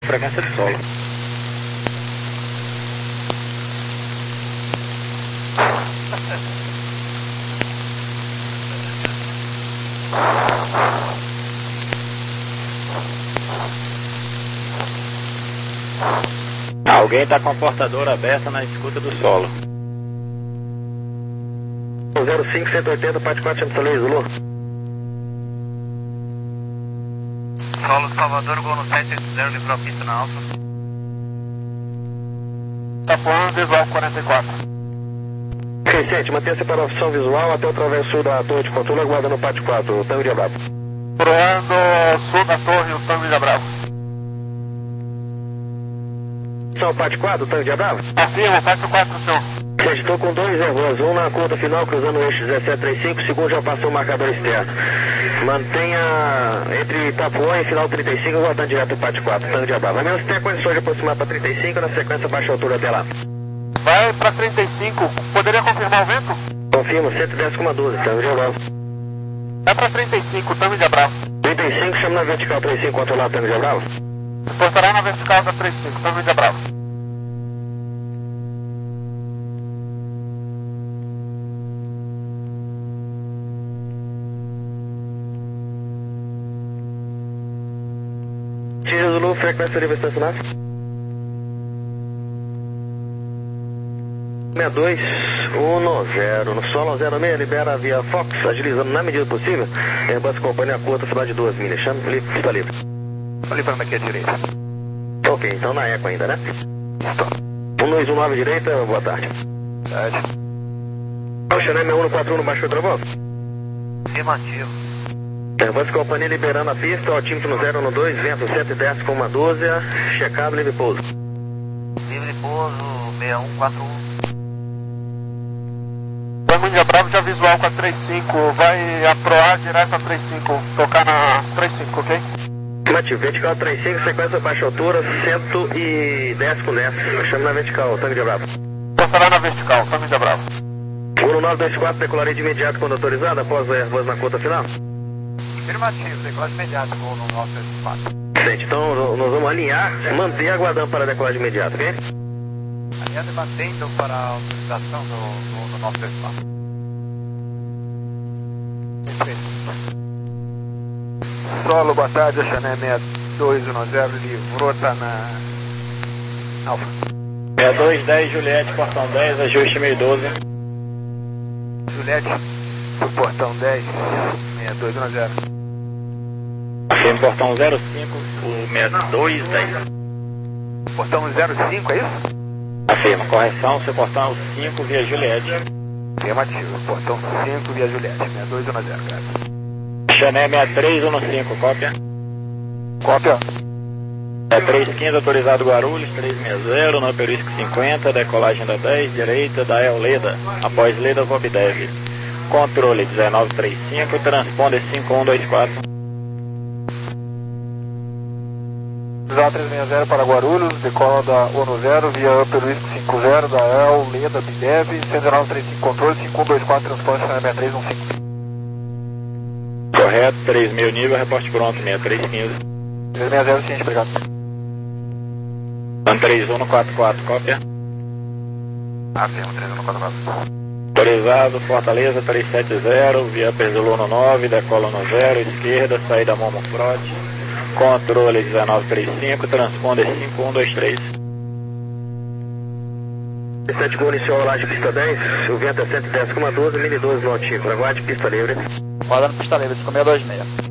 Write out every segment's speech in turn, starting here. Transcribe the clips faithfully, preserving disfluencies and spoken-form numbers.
Frequência de solo. Alguém está com a portadora aberta na escuta do solo. zero cinco, cento e oitenta, parte quatro, chama Soleil, Zulu. Solo Salvador, gol no sete oito zero, livrou a pista na alfa. Tapuã, visual quarenta e quatro. Vicente, mantenha a separação visual até o travesso sul da torre de controle, aguardando o parte quatro, o Tango de Bravo. Proando sul da torre, o Tango de Bravo. São parte quatro, o Tango de Bravo? Afirma, parte quatro, senhor. Gente, estou com dois erros, um na conta final cruzando o eixo dezessete trinta e cinco, o segundo já passou o marcador externo. Mantenha entre Itapuã e final trinta e cinco, voltando direto para parte quatro, Tango de Bravo. A menos que tenha condições de aproximar para trinta e cinco, na sequência baixa altura até lá. Vai para trinta e cinco, poderia confirmar o vento? Confirmo, cento e dez vírgula doze, Tango de Bravo. Vai para trinta e cinco, Tango de Bravo. trinta e cinco, chama na vertical trinta e cinco, controlar Tango de Bravo. Reportará na vertical da trinta e cinco, Tango de Bravo. Tira Zulu, frequência livre estacionar. seis dois um zero, no solo zero seis, libera via Fox, agilizando na medida possível. Airbus companhia curta, final de duas milhas, chama, livre, está livre. Olha para aqui à direita. Ok, então na eco ainda, né? um dois um nove direita, boa tarde. Tarde. O Chanel um quatro um baixou o travão? Afirmativo. Airbus companhia liberando a pista, altímetro no zero um dois, vento cento e dez com uma doze, checado, livre pouso. Livre pouso, seis um quatro um. Tango de Bravo já visual com a trinta e cinco, vai aproar direto a trinta e cinco, tocar na trinta e cinco, ok? Afirmativo, vertical trinta e cinco, sequência baixa altura, cento e dez com dez, chama na vertical, Tango de Bravo. Reportará na vertical, Tango de Bravo. Guru nove dois quatro, decolarei de imediato quando autorizado, após o Airbus na conta final? Afirmativo, decolagem imediata, gol no nosso espaço. Gente, então nós vamos alinhar, manter aguardando para a decolagem imediata, ok? Alinhando e mantendo para a autorização do, do, do nosso espaço. Solo, boa tarde, a Chanel seis dois um zero, livrou, tá na Alfa. seis dois dez, Juliette, portão dez, ajuste meio doze. Juliette, pro portão dez, seis dois um zero. Afirma portão zero cinco, o seis dois dez. Portão zero cinco, é isso? Afirma, correção, seu portão cinco via Juliette. Afirmativo, portão cinco via Juliette, seis dois um zero, cara. Chanel seis três um cinco, cópia. Cópia. É três quinze, autorizado Guarulhos, três sessenta, no Perisco cinquenta, decolagem da dez, direita da El Leda, após Leda Vobdev. Controle dezenove trinta e cinco, transponder cinco um dois quatro. Visual três sessenta para Guarulhos, decola da ONU zero, via Upper Whisky cinquenta, da El Leda Bidev, cento e nove trinta e cinco, controle cinco um dois quatro, transponder seis três um cinco. Correto, três mil nível, reporte pronto, seis três quinze. três sessenta, ciente, obrigado. três um quatro quatro, cópia. Afirma, três um quatro quatro. Autorizado, Fortaleza três sete zero, via Perzolo no nove, decola no zero, esquerda, saída Momo Frote. Controle dezenove trinta e cinco, transponder cinco um dois três. sete Gol iniciou a rolagem pista dez, o vento é cento e dez com doze, mil e doze no altímetro, aguarde pista livre. Roda na pista livre, cinco seis dois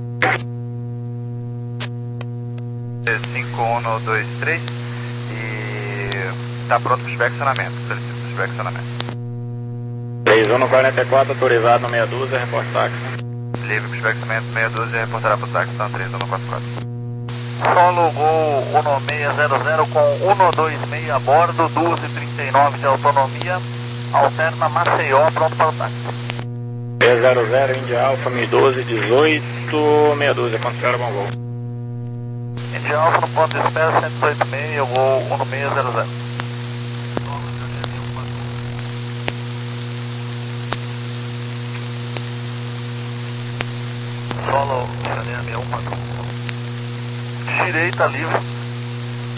seis. cinco um dois três e está pronto para o especionamento. Solicito o especionamento. três um quarenta e quatro, autorizado no seis doze, reporte táxi. Livre para o especionamento, seis doze, reportará para o táxi, então três um quatro quatro. Solo Gol um seis zero zero com um dois seis a bordo, duas e trinta e nove de autonomia, alterna Maceió, pronto para o táxi. seis zero zero, Índia Alfa, mil e doze, dezoito, meia dúzia, considera bom voo. Índia Alfa no ponto de espera, cento e oito seis, Gol um seis zero zero. Solo, Chanel seis um quatro um. Direita livre.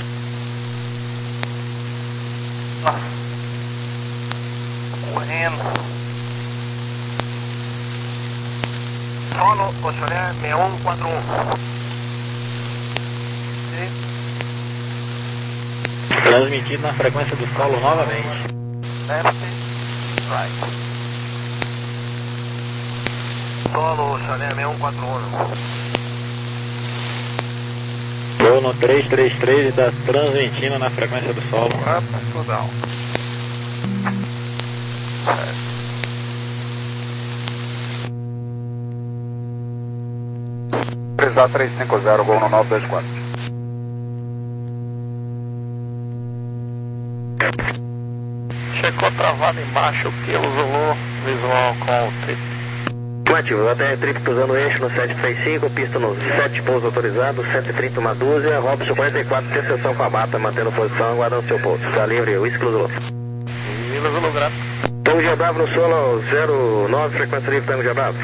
solo, Oxolé seis um quatro um. Transmitido na frequência do solo novamente. Left, right. Solo, Oxolé seis um quatro um. Estou no três três três e está transmitindo na frequência do solo. Up, slow down. três A três cinco zero, gol no nove dois quatro. Checou travado embaixo, Kilo Zulu, visual com o trip. Ativo, A T R trip cruzando o eixo no sete três cinco, pista no sete, pouso autorizado, cento e trinta uma dúzia, Robson quarenta e quatro, interseção com a mata, mantendo posição, aguardando seu pouso. Está livre, Whisky Zulu. Vila Zulu, grato. Tango de Bravo no solo zero nove, frequência livre, Tango de Bravo.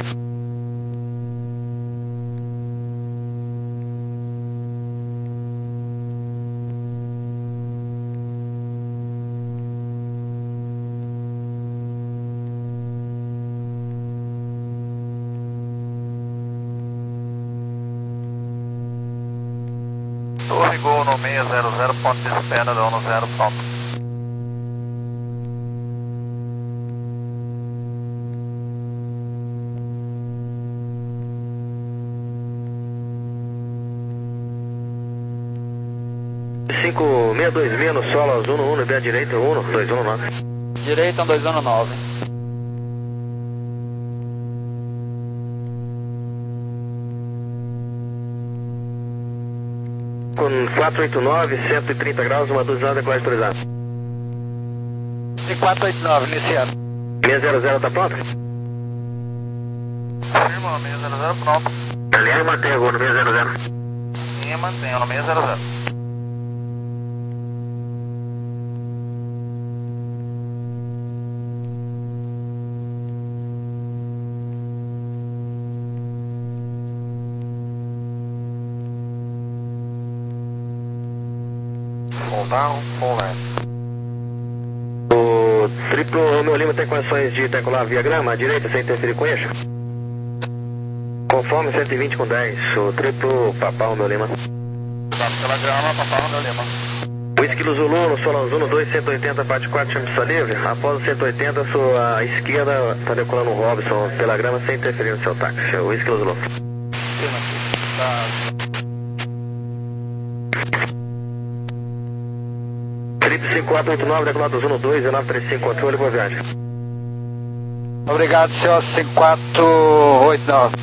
Torre Gol no seis zero zero, ponto de espera, dono zero, pronto. cinco seis dois seis no solo, azul no um, ideia direita, um, dois um nove. Direita, dois um nove. Com quatrocentos e oitenta e nove, cento e trinta graus, uma dúzia de decolagem autorizada. E quatrocentos e oitenta e nove, iniciando. seis zero zero tá pronto? Firma, seis zero zero, pronto. Aliás, mantém agora no seis zero zero. Sim, mantenha no seis zero zero. Full down, full left. O triplo Romeo Lima tem condições de decolar via grama, à direita, sem interferir com eixo? Conforme cento e vinte com dez, o triplo Papá Romeo Lima. Cuidado pela grama, Papá Romeo Lima. Whisky do Zulu, no solo azul, no dois, cento e oitenta, parte quatro, chama pista livre. Após o cento e oitenta, sua esquerda está decolando o Robson pela grama sem interferir no seu táxi. Whisky do Zulu. Firma aqui. Tá. Trip cinco quatro oito nove, decolado azul no dois, nove três cinco, controle, boa viagem. Obrigado, senhor cinco quatro oito nove.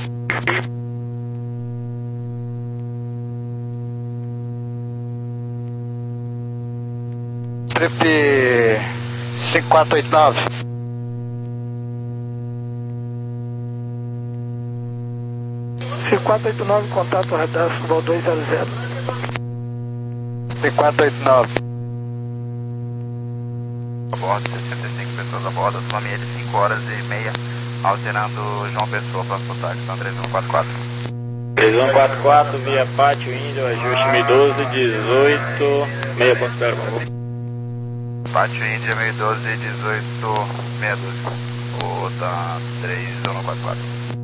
Trip cinco quatro oito nove. cinco quatro oito nove, contato radar, futebol dois zero zero. cinco quatro oito nove. A bordo, sessenta e cinco pessoas a bordo, autonomia de cinco horas e meia, alterando João Pessoa, próximo táxi, são três um quatro quatro. três um quatro quatro, via Pátio Índio, ajuste M doze, dezoito, meia ponto zero. Pátio Índia, meio doze, dezoito, meia doze. O da três um quatro quatro.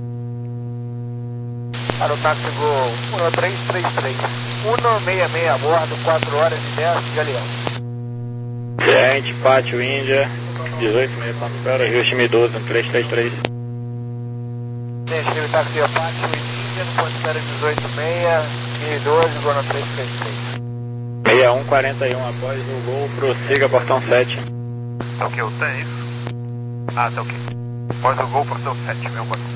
Para o táxi Gol três três três. um seis seis a bordo, quatro horas e dez de Galeão. Gerente, Pátio Índia, dezoito, meia ponto zero, ajuste M doze, três três três. Deixei o táxi ao Pátio Índia, no ponto de espera dezoito seis, mil e doze, Gol três três três. seis um quarenta e um, após o gol, prossiga portão sete. Tá ok, o T é isso? Ah, tá ok. Após o gol, portão sete, meu quatro.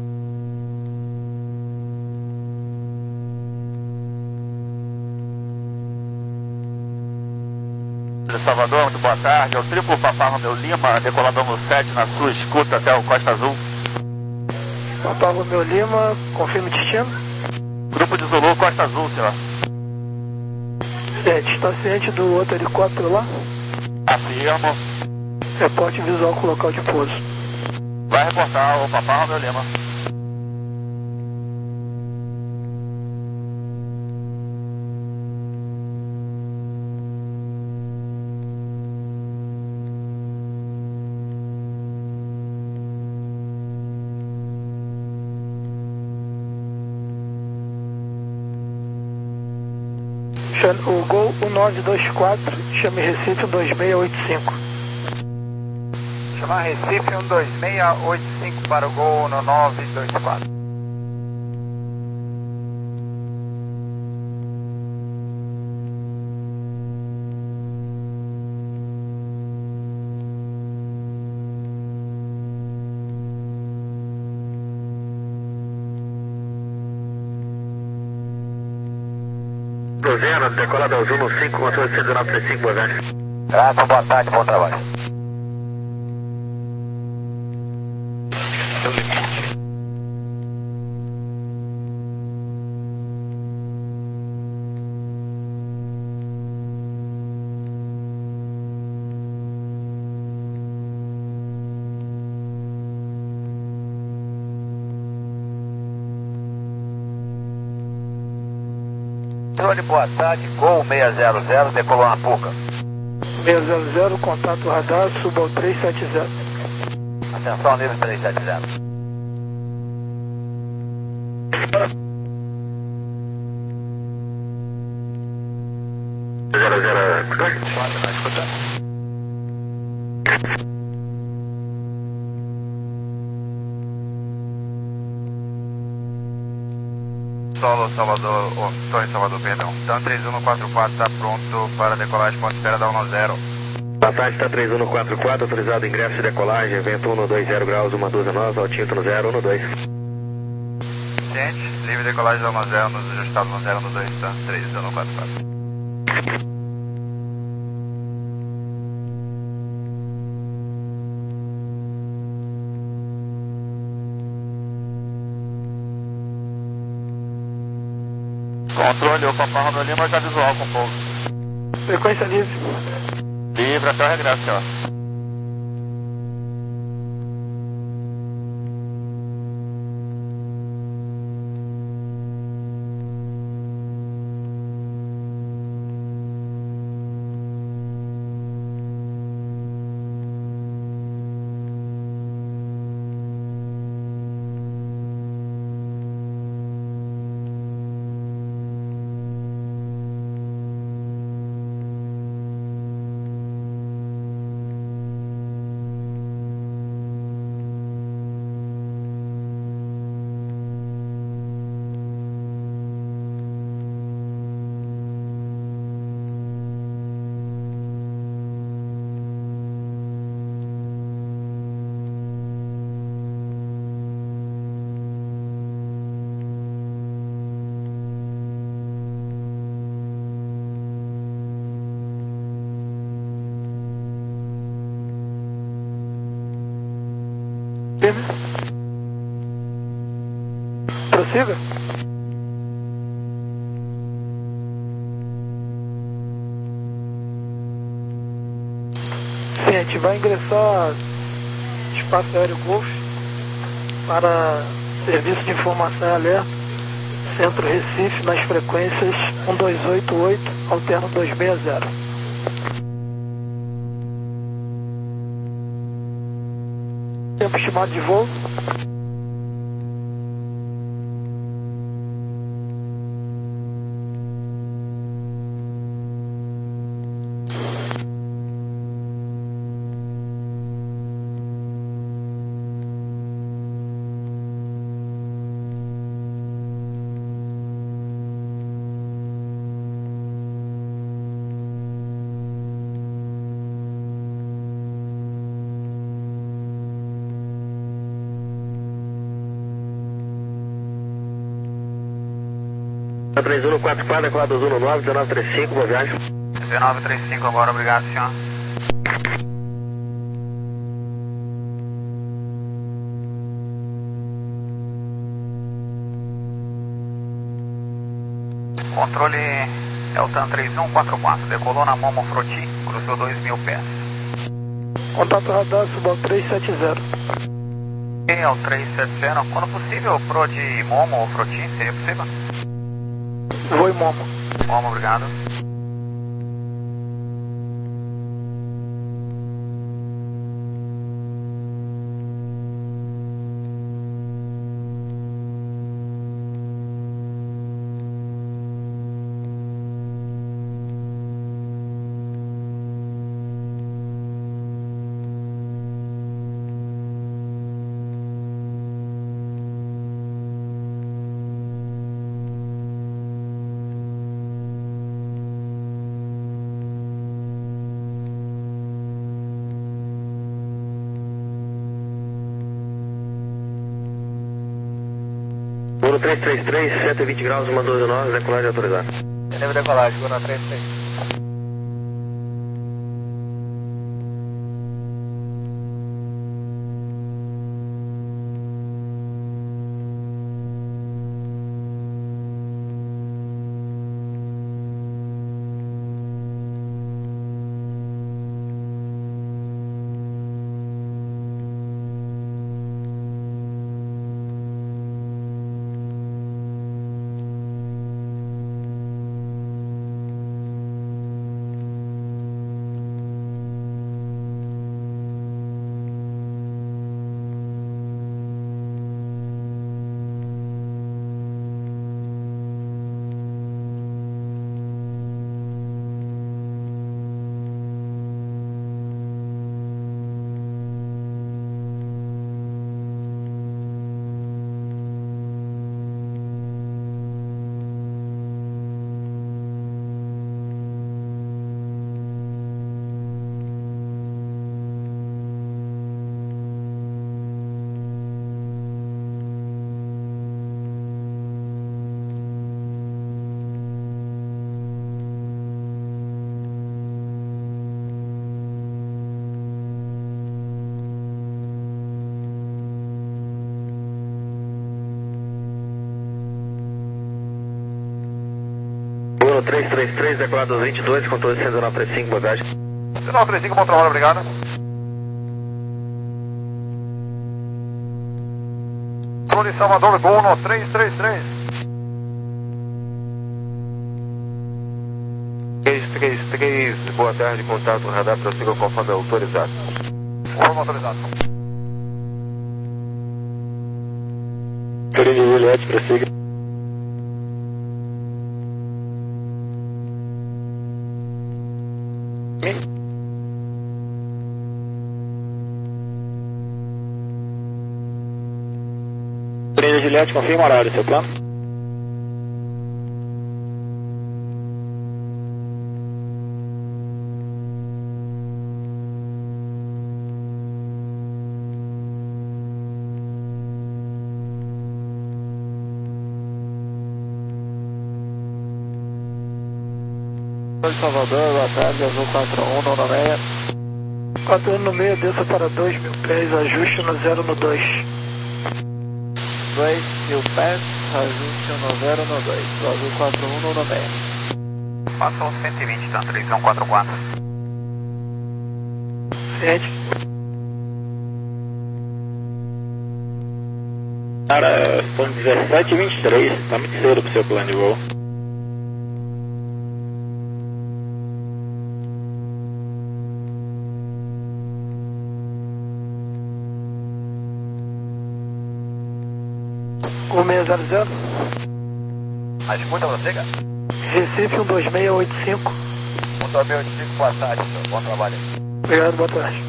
Salvador, muito boa tarde. É o triplo Papá Romeu Lima, decolador no sete, na sua escuta até o Costa Azul. Papá Romeu Lima, confirme o destino. Grupo de Zulu, Costa Azul, senhor. Certo, está ciente do outro helicóptero lá? Afirmo. Reporte visual com o local de pouso. Vai reportar o Papá Romeu Lima. O Gol um nove dois quatro, chame Recife um dois seis oito cinco. Chamar Recife um dois seis oito cinco para o Gol no nove dois quatro. Zero, decolada Azul no cinco, controle cento e dezenove trinta e cinco, boa tarde. Graças, boa tarde, bom trabalho. Controle, boa tarde, Gol seiscentos, decolou na Puca. seiscentos, contato radar, suba ao trezentos e setenta. Atenção, nível trezentos e setenta. Zero, zero, dois. Quatro, nós escutamos. Solo Salvador, oh, Torre Salvador, perdão. Então três um quatro quatro está pronto para decolagem, ponto de espera da um zero. Boa tarde, está três um quatro quatro, autorizado ingresso de decolagem, vento um dois zero graus, uma dúzia nós, altímetro no zero, um dois. Gente, livre decolagem da um zero, nos ajustados no zero, no dois, tá? três um quatro quatro. Controle, o Papai Romeu Lima já visual com pouso. Frequência livre. Livre até o regresso, ó. Prossiga. Sim, a gente vai ingressar espaço aéreo Golf para serviço de informação e alerta, Centro Recife, nas frequências um dois oito oito, alterno duzentos e sessenta. Tempo estimado de voo. três um quatro quatro, decolado Azul no nove, dezenove trinta e cinco, boa viagem. dezenove trinta e cinco agora, obrigado, senhor. Controle Eltan três um quatro quatro, decolou na Momo Froti, cruzou dois mil pés. Contato radar, suba ao trezentos e setenta. E ao trezentos e setenta, quando possível, pro de Momo ou Froti, seria possível? Vou em Momo. Momo, obrigado. três três três, cento e vinte graus, uma doze nove, decolagem autorizada. Livre decolagem, Gona três três. três três três, decolado vinte e dois, controle cento e nove trinta e cinco, bagagem. cento e nove trinta e cinco, bom trabalho, obrigado. Controle Salvador, Gol três três três. três três três, boa tarde, contato radar, prossiga conforme autorizado. Conforme autorizado. Turim de Juliette, prossiga. Turim de Juliette, confirma o horário, seu plano. Salvador, boa tarde, azul quatro um, nono seis. quatro um no meio, desça para dois mil pés, ajuste no zero no dois. dois mil pés, ajuste no zero no dois. Azul quatro um, nono seis. Passou cento e vinte, tá? três um quatro quatro. Ciente. Cara, são dezessete e vinte e três, tá muito cedo pro seu plano de voo. um seis zero zero. A disputa você, cara? Recife um dois seis oito cinco. um dois seis oito cinco, boa tarde, senhor. Bom trabalho. Obrigado, boa tarde.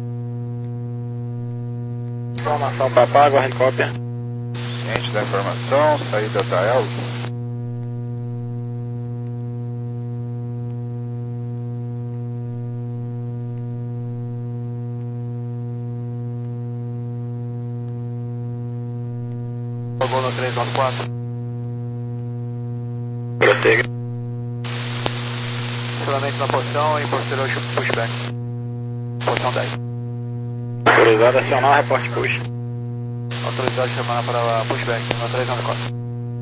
Informação para Pago, helicóptero. Ciente da informação, saída da Elvis. Gol no três nove quatro. Prossiga. Solamente na posição e posterior pushback. Posição dez. Autorizado a acionar, reporte push. Autorizado a chamar para pushback no três nove quatro.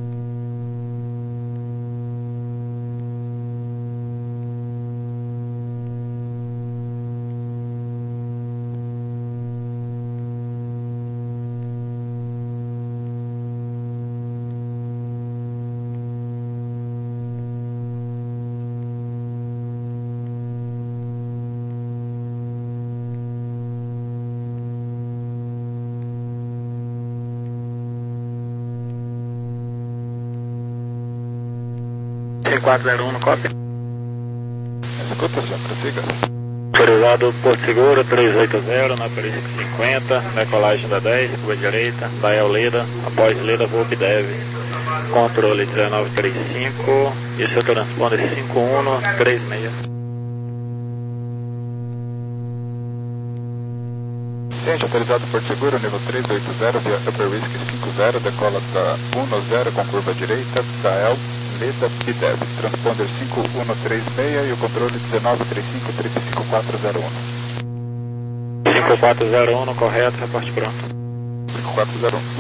quatro zero um no cópia. Escuta, senhor, prossiga. Autorizado Porto Seguro três oito zero, na perícia cinquenta, decolagem da dez, curva direita, da El Leda, após Leda, voo B D E V. Controle dezenove trinta e cinco e seu transponder cinco um três seis. Ciente, autorizado Porto Seguro, nível três oito zero, via Upper Whisky cinco zero, decola da um zero com curva direita, da El, Leda, B D E V. Transponder cinco um três seis e o controle dezenove trinta e cinco, trinta e cinco quatro zero um. cinco quatro zero um, correto, reporte pronto. cinco quatro zero um.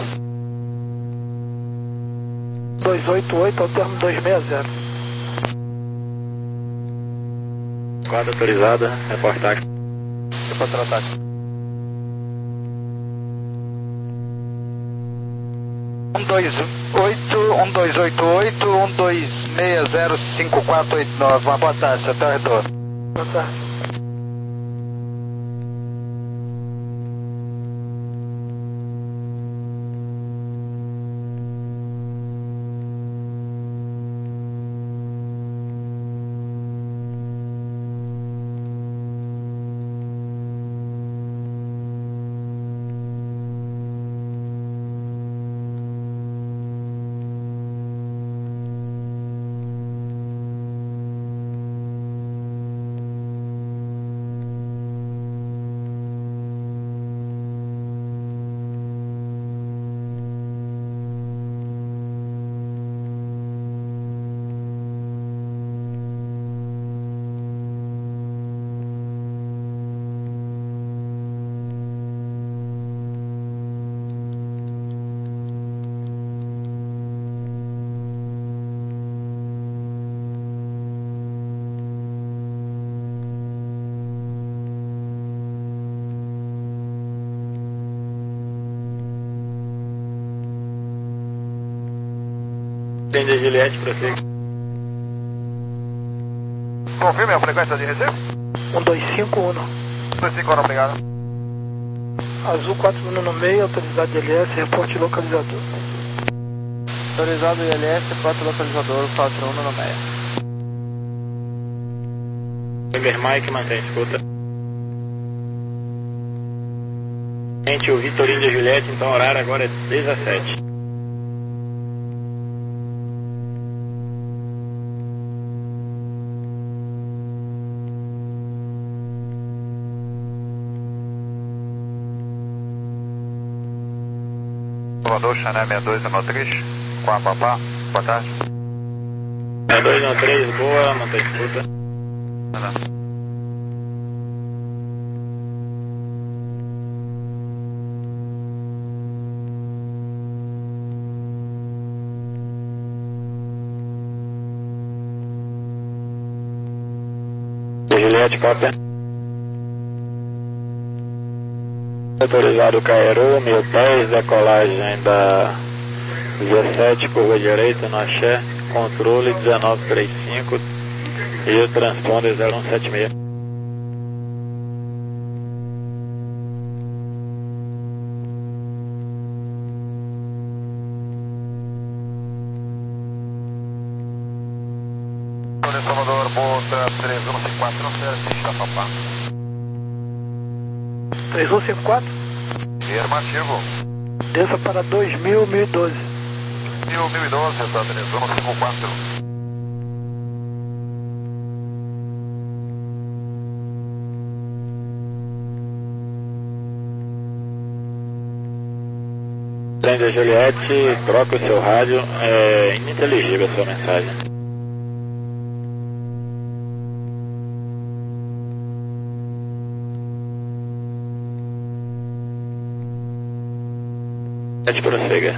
dois oito oito ao termo dois seis zero. Quadra autorizada, reporte táxi. Reporte ataque. um dois oito, um dois oito oito, um dois seis zero, cinco quatro oito nove. Uma boa tarde, até o retorno. Boa tarde. Atende a Juliette, prossiga. Confirme a frequência de receita? um dois cinco um. dois cinco um, obrigado. Azul quatro um no meio, autorizado de L S, reporte localizador. Autorizado I L S, quatro localizador, quatro um no meio. Weber Mike, mantém, escuta. Gente, o Vitorino de Juliette, então o horário agora é dezessete. Salvador, Chanel sessenta e dois no três, com a Papá, boa tarde. sessenta e dois no três, boa, mantém, escuta. Não. Juliette, cópia. Autorizado Cairo, mil e dez, decolagem da dezessete, curva direita, no Axé, controle dezenove trinta e cinco e o transponder zero um sete seis. Salvador, Bota três um cinco quatro, serviço da Papá. três um cinco quatro? Afirmativo. Desça para dois mil, mil e doze. mil, mil e doze, tá, três um cinco quatro. Atende a Juliette, troca o seu rádio, é ininteligível a sua mensagem. Juliette, prossiga.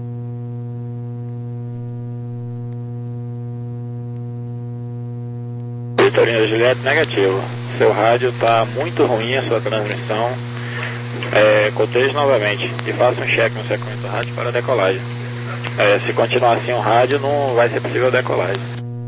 Vitorino da Juliette, negativo. Seu rádio está muito ruim, a sua transmissão. É, coteje novamente e faça um check no sequência do rádio para a decolagem. É, se continuar assim o rádio, não vai ser possível a decolagem.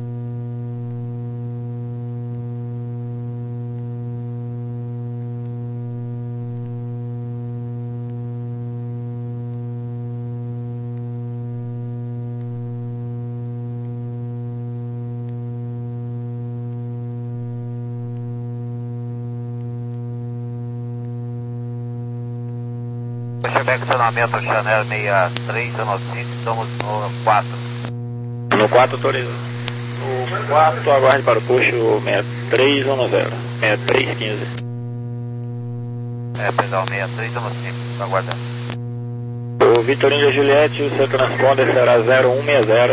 Estacionamento Chanel sessenta e três, no cinco, estamos no quatro. No quatro autorizado. No quatro, aguarde para o puxo sessenta e três dez, sessenta e três quinze. É, pedal sessenta e três, estamos cinco, aguardando. O Vitorino Juliette, o seu transponder será zero um seis zero.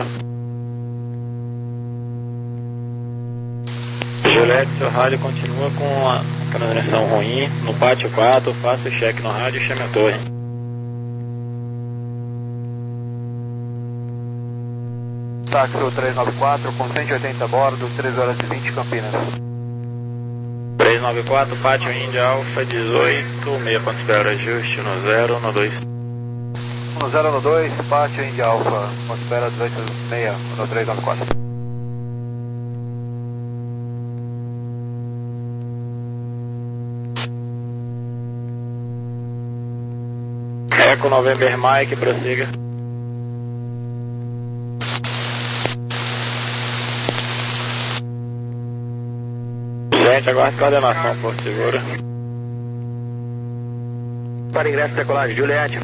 Juliette, seu rádio continua com a transmissão ruim. No pátio quatro, faça o cheque no rádio e chame a torre. Táxi trezentos e noventa e quatro com cento e oitenta a bordo, três horas e vinte, Campinas. trezentos e noventa e quatro, pátio Índia Alfa dezoito, meia ponto espera, ajuste no zero, no dois. no zero no dois, pátio Índia Alfa, ponto espera dezoito meia, no trezentos e noventa e quatro. Eco November Mike, prossiga. Gente, aguarde coordenação, Porto Seguro. Para ingresso de decolagem, Juliette.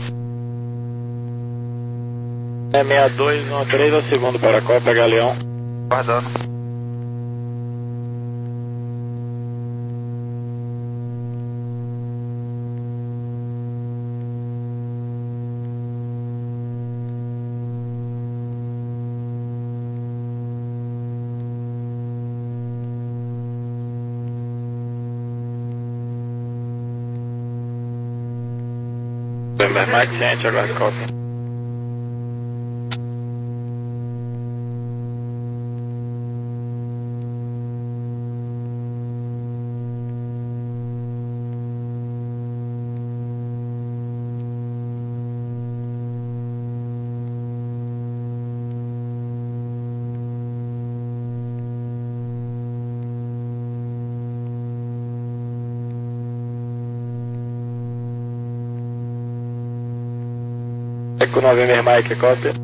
É sessenta e dois, treze ao segundo para Copa Galeão. Aguardando. November Mike, gente, aguarde Copa. Eco November Mike, cópia.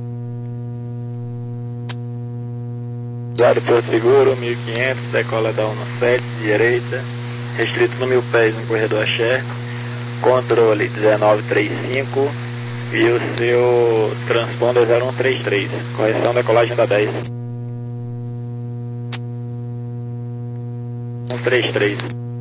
Usado Porto Seguro, mil e quinhentos, decola da sete, direita, restrito no mil pés no corredor Axé, controle dezenove trinta e cinco e o seu transponder zero um três três, correção decolagem da dez. um três três.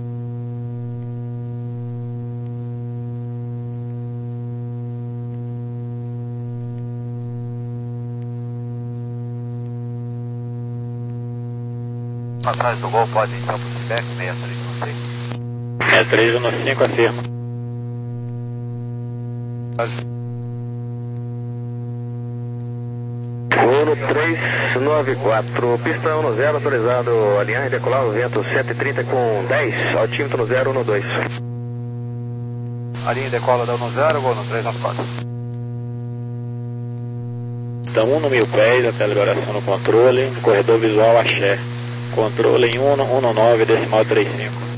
Atrás do gol pode então pro feedback, sessenta e três no seis. sessenta e três no cinco, afirma. Voo no trezentos e noventa e quatro, pista um no zero, autorizado alinhar e decolar o vento cento e trinta com dez, altímetro no zero um no dois. A linha decola da um no zero, gol no trezentos e noventa e quatro. Então um no mil pés, até a liberação no controle, no corredor visual Axé. Controle em um no nove, decimal trinta e cinco.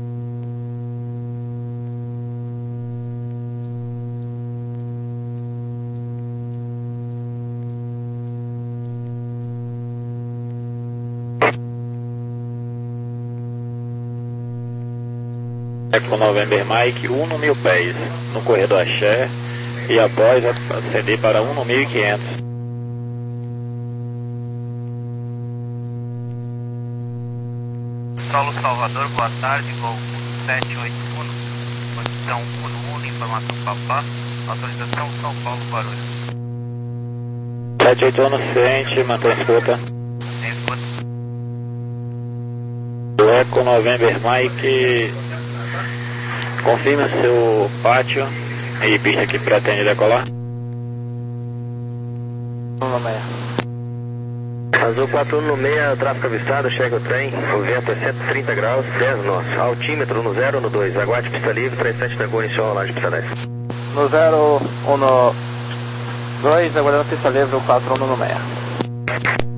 Eco November Mike, um no mil pés, no corredor Axé, e após acender para um no mil e quinhentos. Paulo Salvador, boa tarde, gol sete oito um, posição um no um, informação Papá, autorização São Paulo, Guarulhos. sete oito um, ciente, mantém escuta. Tem escuta. Do Eco November Mike, confirme o seu pátio e pista que pretende decolar. Azul quatro um no seis, tráfego avistado, chega o trem, o vento é cento e trinta graus, dez nós, altímetro no zero no dois, aguarde pista livre, três sete da Gol, inicial rolagem pista dez. No zero um no dois, aguardando pista livre, o quatro um no seis.